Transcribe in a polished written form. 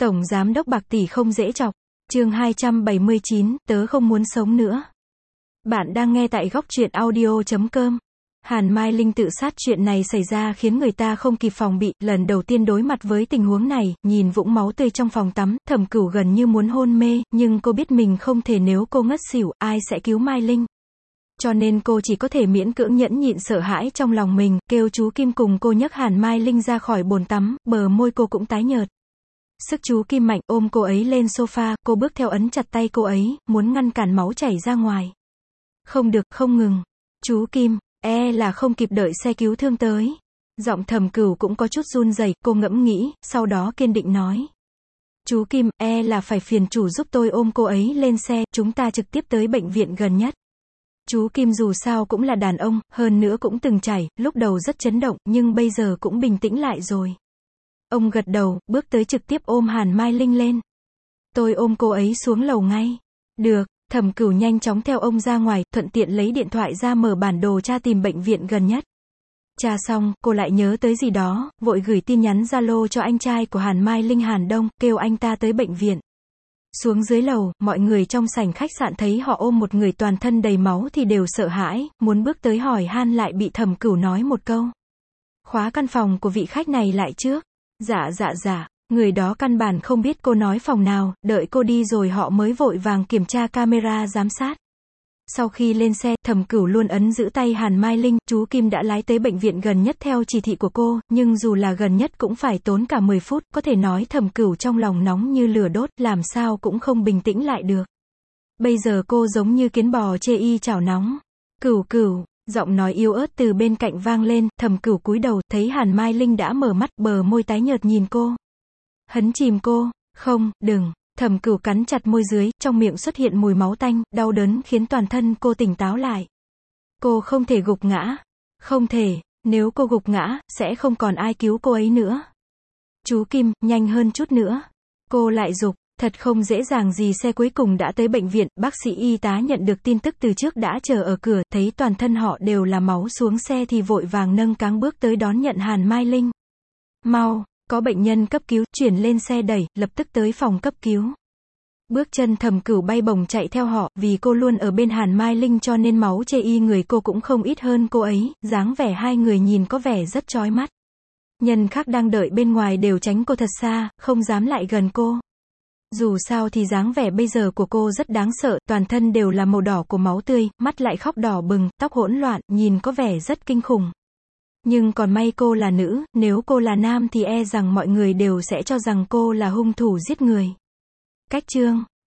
Tổng giám đốc bạc tỷ không dễ chọc. Chương 279, tớ không muốn sống nữa. Bạn đang nghe tại góc truyện audio.com. Hàn Mai Linh tự sát chuyện này xảy ra khiến người ta không kịp phòng bị, lần đầu tiên đối mặt với tình huống này, nhìn vũng máu tươi trong phòng tắm, Thẩm Cửu gần như muốn hôn mê, nhưng cô biết mình không thể, nếu cô ngất xỉu, ai sẽ cứu Mai Linh. Cho nên cô chỉ có thể miễn cưỡng nhẫn nhịn sợ hãi trong lòng mình, kêu chú Kim cùng cô nhấc Hàn Mai Linh ra khỏi bồn tắm, bờ môi cô cũng tái nhợt. Sức chú Kim mạnh, ôm cô ấy lên sofa, cô bước theo ấn chặt tay cô ấy, muốn ngăn cản máu chảy ra ngoài. Không được, không ngừng. Chú Kim, là không kịp đợi xe cứu thương tới. Giọng Thẩm Cửu cũng có chút run rẩy, cô ngẫm nghĩ, sau đó kiên định nói. Chú Kim, là phải phiền chủ giúp tôi ôm cô ấy lên xe, chúng ta trực tiếp tới bệnh viện gần nhất. Chú Kim dù sao cũng là đàn ông, hơn nữa cũng từng trải, lúc đầu rất chấn động, nhưng bây giờ cũng bình tĩnh lại rồi. Ông gật đầu, bước tới trực tiếp ôm Hàn Mai Linh lên. Tôi ôm cô ấy xuống lầu ngay. Được, Thẩm Cửu nhanh chóng theo ông ra ngoài, thuận tiện lấy điện thoại ra mở bản đồ tra tìm bệnh viện gần nhất. Tra xong, cô lại nhớ tới gì đó, vội gửi tin nhắn Zalo cho anh trai của Hàn Mai Linh Hàn Đông, kêu anh ta tới bệnh viện. Xuống dưới lầu, mọi người trong sảnh khách sạn thấy họ ôm một người toàn thân đầy máu thì đều sợ hãi, muốn bước tới hỏi han lại bị Thẩm Cửu nói một câu. Khóa căn phòng của vị khách này lại trước. Dạ, người đó căn bản không biết cô nói phòng nào, đợi cô đi rồi họ mới vội vàng kiểm tra camera giám sát. Sau khi lên xe, Thẩm Cửu luôn ấn giữ tay Hàn Mai Linh, chú Kim đã lái tới bệnh viện gần nhất theo chỉ thị của cô, nhưng dù là gần nhất cũng phải tốn cả 10 phút, có thể nói Thẩm Cửu trong lòng nóng như lửa đốt, làm sao cũng không bình tĩnh lại được. Bây giờ cô giống như kiến bò chê y chảo nóng. Cửu, giọng nói yếu ớt từ bên cạnh vang lên, Thẩm Cửu cúi đầu, thấy Hàn Mai Linh đã mở mắt, bờ môi tái nhợt nhìn cô. Hấn chìm cô, không, đừng. Thẩm Cửu cắn chặt môi dưới, trong miệng xuất hiện mùi máu tanh, đau đớn khiến toàn thân cô tỉnh táo lại. Cô không thể gục ngã. Không thể, nếu cô gục ngã, sẽ không còn ai cứu cô ấy nữa. Chú Kim, nhanh hơn chút nữa. Cô lại giục, thật không dễ dàng gì. Xe cuối cùng đã tới bệnh viện, bác sĩ y tá nhận được tin tức từ trước đã chờ ở cửa, thấy toàn thân họ đều là máu xuống xe thì vội vàng nâng cáng bước tới đón nhận Hàn Mai Linh. Mau! Có bệnh nhân cấp cứu, chuyển lên xe đẩy, lập tức tới phòng cấp cứu. Bước chân Thẩm Cửu bay bổng chạy theo họ, vì cô luôn ở bên Hàn Mai Linh cho nên máu chê y người cô cũng không ít hơn cô ấy, dáng vẻ hai người nhìn có vẻ rất chói mắt. Nhân khác đang đợi bên ngoài đều tránh cô thật xa, không dám lại gần cô. Dù sao thì dáng vẻ bây giờ của cô rất đáng sợ, toàn thân đều là màu đỏ của máu tươi, mắt lại khóc đỏ bừng, tóc hỗn loạn, nhìn có vẻ rất kinh khủng. Nhưng còn may cô là nữ, nếu cô là nam thì rằng mọi người đều sẽ cho rằng cô là hung thủ giết người. Cách chương